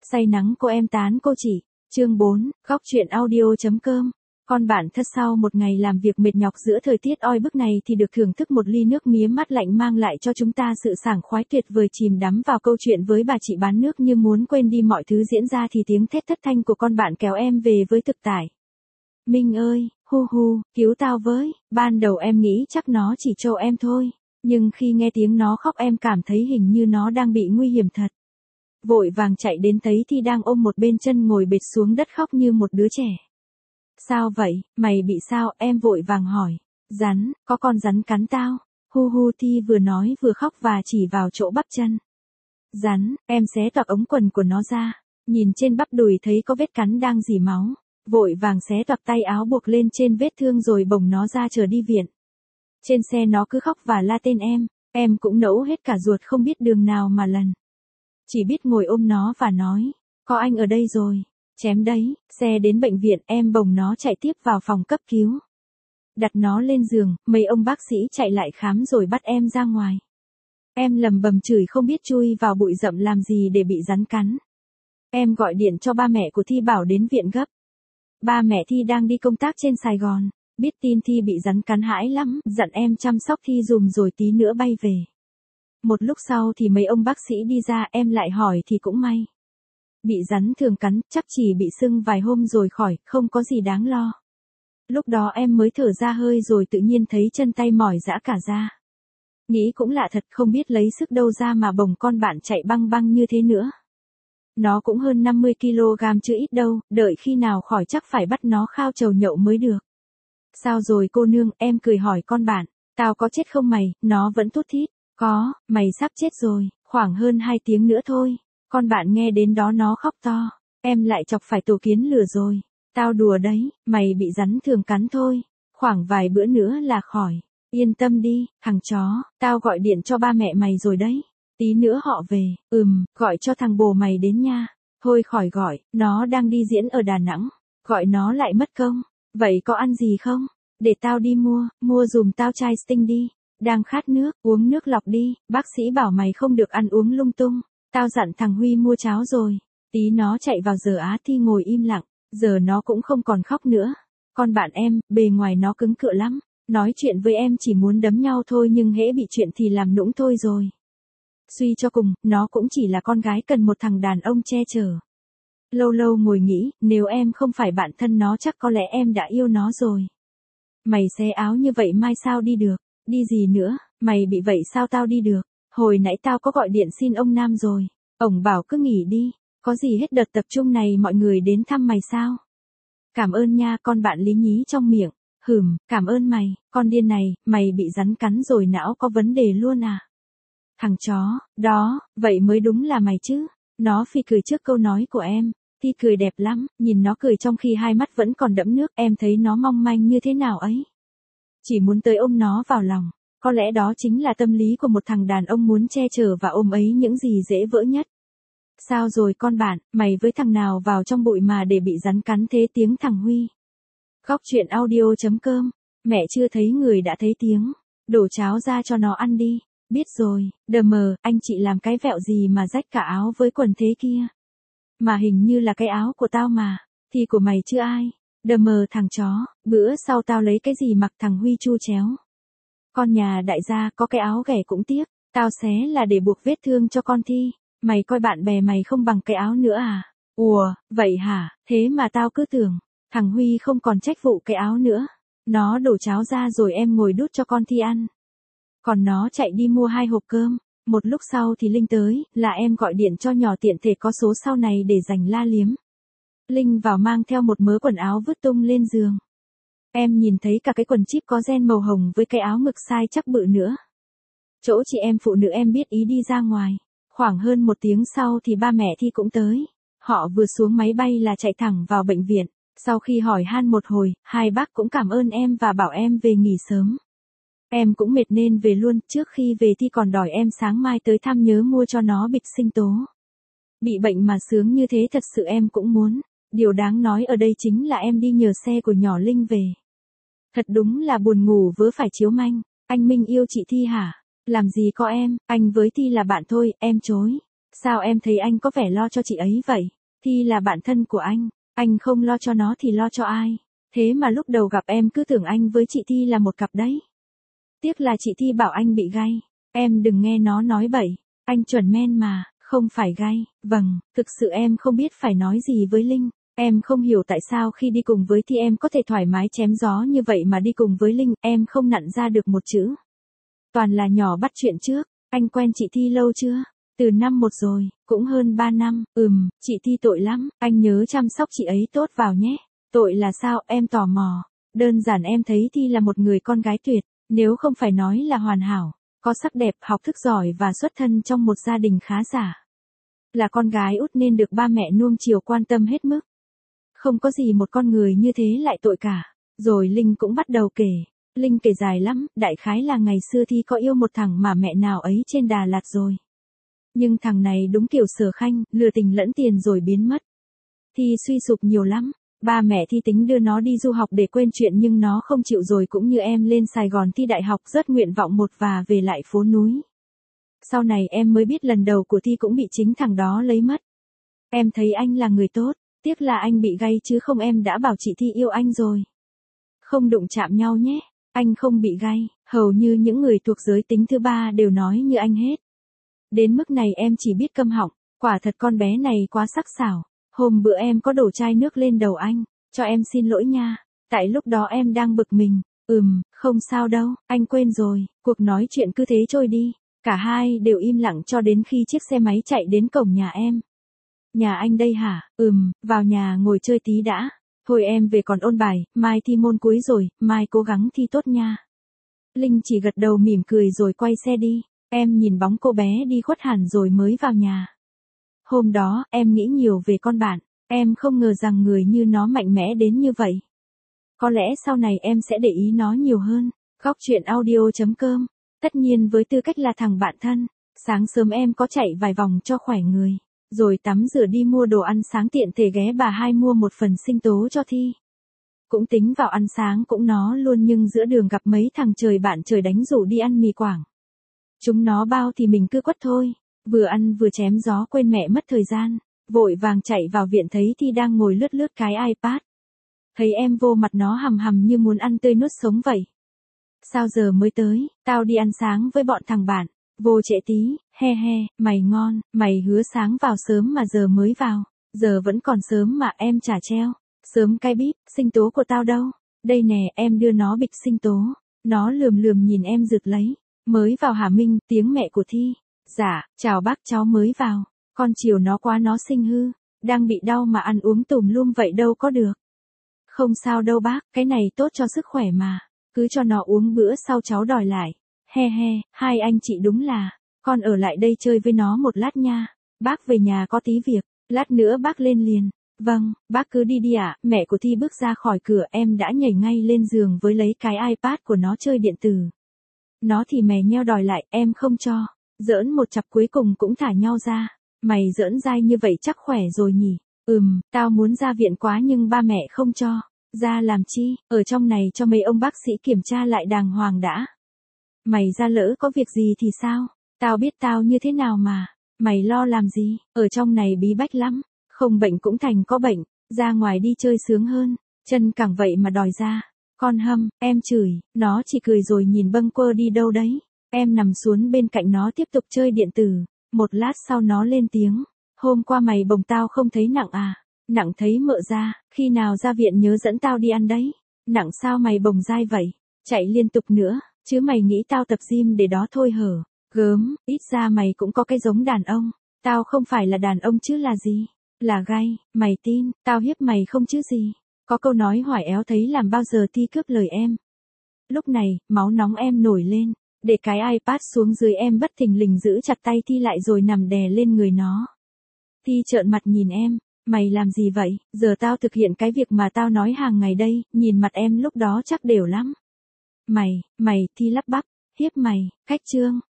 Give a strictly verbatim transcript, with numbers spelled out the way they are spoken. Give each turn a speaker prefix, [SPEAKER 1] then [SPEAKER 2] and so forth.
[SPEAKER 1] Say nắng cô em tán cô chỉ. Chương bốn, góc truyện audio.com. Con bạn thật sau một ngày làm việc mệt nhọc giữa thời tiết oi bức này thì được thưởng thức một ly nước mía mát lạnh mang lại cho chúng ta sự sảng khoái tuyệt vời, chìm đắm vào câu chuyện với bà chị bán nước như muốn quên đi mọi thứ diễn ra thì tiếng thét thất thanh của con bạn kéo em về với thực tại. Minh ơi, hu hu, cứu tao với. Ban đầu em nghĩ chắc nó chỉ trêu em thôi, nhưng khi nghe tiếng nó khóc em cảm thấy hình như nó đang bị nguy hiểm thật. Vội vàng chạy đến thấy Thi đang ôm một bên chân ngồi bệt xuống đất khóc như một đứa trẻ. Sao vậy, mày bị sao? Em vội vàng hỏi. Rắn, có con rắn cắn tao. Hu hu, Thi vừa nói vừa khóc và chỉ vào chỗ bắp chân. Rắn, em xé toạc ống quần của nó ra. Nhìn trên bắp đùi thấy có vết cắn đang rỉ máu. Vội vàng xé toạc tay áo buộc lên trên vết thương rồi bồng nó ra chờ đi viện. Trên xe nó cứ khóc và la tên em. Em cũng nẫu hết cả ruột không biết đường nào mà lần. Chỉ biết ngồi ôm nó và nói, có anh ở đây rồi. Chém đấy. Xe đến bệnh viện, em bồng nó chạy tiếp vào phòng cấp cứu. Đặt nó lên giường, mấy ông bác sĩ chạy lại khám rồi bắt em ra ngoài. Em lầm bầm chửi không biết chui vào bụi rậm làm gì để bị rắn cắn. Em gọi điện cho ba mẹ của Thi bảo đến viện gấp. Ba mẹ Thi đang đi công tác trên Sài Gòn, biết tin Thi bị rắn cắn hãi lắm, dặn em chăm sóc Thi dùm rồi tí nữa bay về. Một lúc sau thì mấy ông bác sĩ đi ra, em lại hỏi thì cũng may. Bị rắn thường cắn, chắc chỉ bị sưng vài hôm rồi khỏi, không có gì đáng lo. Lúc đó em mới thở ra hơi rồi tự nhiên thấy chân tay mỏi rã cả ra. Nghĩ cũng lạ thật, không biết lấy sức đâu ra mà bồng con bạn chạy băng băng như thế nữa. Nó cũng hơn năm mươi ki lô gam chứ ít đâu, đợi khi nào khỏi chắc phải bắt nó khao trầu nhậu mới được. Sao rồi cô nương? Em cười hỏi con bạn. Tao có chết không mày? Nó vẫn thút thít. Có, mày sắp chết rồi, khoảng hơn hai tiếng nữa thôi. Con bạn nghe đến đó nó khóc to. Em lại chọc phải tổ kiến lửa rồi. Tao đùa đấy, mày bị rắn thường cắn thôi. Khoảng vài bữa nữa là khỏi. Yên tâm đi, thằng chó, tao gọi điện cho ba mẹ mày rồi đấy. Tí nữa họ về. Ừm, gọi cho thằng bồ mày đến nha. Thôi khỏi gọi, nó đang đi diễn ở Đà Nẵng. Gọi nó lại mất công. Vậy có ăn gì không? Để tao đi mua, mua dùm tao chai Sting đi. Đang khát nước, uống nước lọc đi. Bác sĩ bảo mày không được ăn uống lung tung. Tao dặn thằng Huy mua cháo rồi. Tí nó chạy vào giờ Á Thi ngồi im lặng. Giờ nó cũng không còn khóc nữa. Con bạn em, bề ngoài nó cứng cựa lắm. Nói chuyện với em chỉ muốn đấm nhau thôi nhưng hễ bị chuyện thì làm nũng thôi rồi. Suy cho cùng, nó cũng chỉ là con gái cần một thằng đàn ông che chở. Lâu lâu ngồi nghĩ, nếu em không phải bạn thân nó chắc có lẽ em đã yêu nó rồi. Mày xé áo như vậy mai sao đi được? Đi gì nữa? Mày bị vậy sao tao đi được? Hồi nãy tao có gọi điện xin ông Nam rồi. Ổng bảo cứ nghỉ đi. Có gì hết đợt tập trung này mọi người đến thăm mày sao? Cảm ơn nha, con bạn lý nhí trong miệng. Hừm, cảm ơn mày, con điên này, mày bị rắn cắn rồi não có vấn đề luôn à? Thằng chó, đó, vậy mới đúng là mày chứ. Nó phì cười trước câu nói của em. Thi cười đẹp lắm, nhìn nó cười trong khi hai mắt vẫn còn đẫm nước, em thấy nó mong manh như thế nào ấy. Chỉ muốn tới ôm nó vào lòng. Có lẽ đó chính là tâm lý của một thằng đàn ông muốn che chở và ôm ấy những gì dễ vỡ nhất. Sao rồi con bạn, mày với thằng nào vào trong bụi mà để bị rắn cắn thế? Tiếng thằng Huy. Góc truyện audio.com. Mẹ chưa thấy người đã thấy tiếng. Đổ cháo ra cho nó ăn đi. Biết rồi, đờ mờ, anh chị làm cái vẹo gì mà rách cả áo với quần thế kia. Mà hình như là cái áo của tao mà. Thì của mày chứ ai. Đờ mờ thằng chó, bữa sau tao lấy cái gì mặc? Thằng Huy chu chéo. Con nhà đại gia có cái áo ghẻ cũng tiếc. Tao xé là để buộc vết thương cho con Thi. Mày coi bạn bè mày không bằng cái áo nữa à? Ủa, vậy hả? Thế mà tao cứ tưởng. Thằng Huy không còn trách vụ cái áo nữa. Nó đổ cháo ra rồi em ngồi đút cho con Thi ăn. Còn nó chạy đi mua hai hộp cơm. Một lúc sau thì Linh tới, là em gọi điện cho nhỏ tiện thể có số sau này để dành la liếm. Linh vào mang theo một mớ quần áo vứt tung lên giường. Em nhìn thấy cả cái quần chip có ren màu hồng với cái áo ngực size chắc bự nữa. Chỗ chị em phụ nữ em biết ý đi ra ngoài. Khoảng hơn một tiếng sau thì ba mẹ Thi cũng tới. Họ vừa xuống máy bay là chạy thẳng vào bệnh viện. Sau khi hỏi han một hồi, hai bác cũng cảm ơn em và bảo em về nghỉ sớm. Em cũng mệt nên về luôn, trước khi về Thi còn đòi em sáng mai tới thăm nhớ mua cho nó bịch sinh tố. Bị bệnh mà sướng như thế thật sự em cũng muốn. Điều đáng nói ở đây chính là em đi nhờ xe của nhỏ Linh về. Thật đúng là buồn ngủ vớ phải chiếu manh. Anh Minh yêu chị Thi hả? Làm gì có em, anh với Thi là bạn thôi, em chối. Sao em thấy anh có vẻ lo cho chị ấy vậy? Thi là bạn thân của anh, anh không lo cho nó thì lo cho ai? Thế mà lúc đầu gặp em cứ tưởng anh với chị Thi là một cặp đấy. Tiếc là chị Thi bảo anh bị gay. Em đừng nghe nó nói bậy, anh chuẩn men mà, không phải gay. Vâng, thực sự em không biết phải nói gì với Linh. Em không hiểu tại sao khi đi cùng với Thi em có thể thoải mái chém gió như vậy mà đi cùng với Linh em không nặn ra được một chữ. Toàn là nhỏ bắt chuyện trước. Anh quen chị Thi lâu chưa? Từ năm một rồi, cũng hơn ba năm. Ừm, chị Thi tội lắm, anh nhớ chăm sóc chị ấy tốt vào nhé. Tội là sao, em tò mò. Đơn giản em thấy Thi là một người con gái tuyệt, nếu không phải nói là hoàn hảo, có sắc đẹp, học thức giỏi và xuất thân trong một gia đình khá giả. Là con gái út nên được ba mẹ nuông chiều quan tâm hết mức. Không có gì một con người như thế lại tội cả. Rồi Linh cũng bắt đầu kể. Linh kể dài lắm, đại khái là ngày xưa Thi có yêu một thằng mà mẹ nào ấy trên Đà Lạt rồi. Nhưng thằng này đúng kiểu Sở Khanh, lừa tình lẫn tiền rồi biến mất. Thi suy sụp nhiều lắm. Ba mẹ Thi tính đưa nó đi du học để quên chuyện nhưng nó không chịu rồi, cũng như em lên Sài Gòn thi đại học rớt nguyện vọng một và về lại phố núi. Sau này em mới biết lần đầu của Thi cũng bị chính thằng đó lấy mất. Em thấy anh là người tốt, tiếc là anh bị gay chứ không em đã bảo chị Thi yêu anh rồi. Không đụng chạm nhau nhé, anh không bị gay, hầu như những người thuộc giới tính thứ ba đều nói như anh hết. Đến mức này em chỉ biết câm họng, quả thật con bé này quá sắc sảo. Hôm bữa em có đổ chai nước lên đầu anh, cho em xin lỗi nha, tại lúc đó em đang bực mình. Ừm, không sao đâu, anh quên rồi, cuộc nói chuyện cứ thế trôi đi. Cả hai đều im lặng cho đến khi chiếc xe máy chạy đến cổng nhà em. Nhà anh đây hả? Ừm, vào nhà ngồi chơi tí đã. Thôi em về còn ôn bài, mai thi môn cuối rồi, mai cố gắng thi tốt nha. Linh chỉ gật đầu mỉm cười rồi quay xe đi. Em nhìn bóng cô bé đi khuất hẳn rồi mới vào nhà. Hôm đó, em nghĩ nhiều về con bạn. Em không ngờ rằng người như nó mạnh mẽ đến như vậy. Có lẽ sau này em sẽ để ý nó nhiều hơn. Góc chuyện audio chấm com. Tất nhiên với tư cách là thằng bạn thân. Sáng sớm em có chạy vài vòng cho khỏe người. Rồi tắm rửa đi mua đồ ăn sáng tiện thể ghé bà hai mua một phần sinh tố cho Thi. Cũng tính vào ăn sáng cũng nó luôn nhưng giữa đường gặp mấy thằng trời bạn trời đánh rủ đi ăn mì Quảng. Chúng nó bao thì mình cứ quất thôi. Vừa ăn vừa chém gió quên mẹ mất thời gian. Vội vàng chạy vào viện thấy Thi đang ngồi lướt lướt cái iPad. Thấy em vô mặt nó hầm hầm như muốn ăn tươi nuốt sống vậy. Sao giờ mới tới, tao đi ăn sáng với bọn thằng bạn. Vô trễ tí, he he, mày ngon, mày hứa sáng vào sớm mà giờ mới vào. Giờ vẫn còn sớm mà em chả treo. Sớm cái bíp, sinh tố của tao đâu? Đây nè, em đưa nó bịch sinh tố. Nó lườm lườm nhìn em rực lấy. Mới vào hả Minh, tiếng mẹ của Thi. Dạ, chào bác cháu mới vào. Con chiều nó quá nó sinh hư. Đang bị đau mà ăn uống tùm lum vậy đâu có được. Không sao đâu bác, cái này tốt cho sức khỏe mà. Cứ cho nó uống bữa sau cháu đòi lại. He he, hai anh chị đúng là. Con ở lại đây chơi với nó một lát nha. Bác về nhà có tí việc. Lát nữa bác lên liền. Vâng, bác cứ đi đi ạ. Mẹ của Thi bước ra khỏi cửa em đã nhảy ngay lên giường với lấy cái iPad của nó chơi điện tử. Nó thì mè nheo đòi lại, em không cho. Giỡn một chặp cuối cùng cũng thả nhau ra. Mày giỡn dai như vậy chắc khỏe rồi nhỉ. Ừm, tao muốn ra viện quá nhưng ba mẹ không cho. Ra làm chi, ở trong này cho mấy ông bác sĩ kiểm tra lại đàng hoàng đã. Mày ra lỡ có việc gì thì sao? Tao biết tao như thế nào mà. Mày lo làm gì, ở trong này bí bách lắm. Không bệnh cũng thành có bệnh, ra ngoài đi chơi sướng hơn. Chân cẳng vậy mà đòi ra. Con hâm, em chửi, nó chỉ cười rồi nhìn bâng quơ đi đâu đấy. Em nằm xuống bên cạnh nó tiếp tục chơi điện tử. Một lát sau nó lên tiếng. Hôm qua mày bồng tao không thấy nặng à? Nặng thấy mợ ra, khi nào ra viện nhớ dẫn tao đi ăn đấy. Nặng sao mày bồng dai vậy? Chạy liên tục nữa, chứ mày nghĩ tao tập gym để đó thôi hở? Gớm, ít ra mày cũng có cái giống đàn ông. Tao không phải là đàn ông chứ là gì? Là gay, mày tin, tao hiếp mày không chứ gì? Có câu nói hỏi éo thấy làm bao giờ Thi cướp lời em. Lúc này, máu nóng em nổi lên. Để cái iPad xuống dưới em bất thình lình giữ chặt tay Thi lại rồi nằm đè lên người nó. Thi trợn mặt nhìn em. Mày làm gì vậy? Giờ tao thực hiện cái việc mà tao nói hàng ngày đây. Nhìn mặt em lúc đó chắc đều lắm. Mày, mày, Thi lắp bắp. Hiếp mày, cách trương.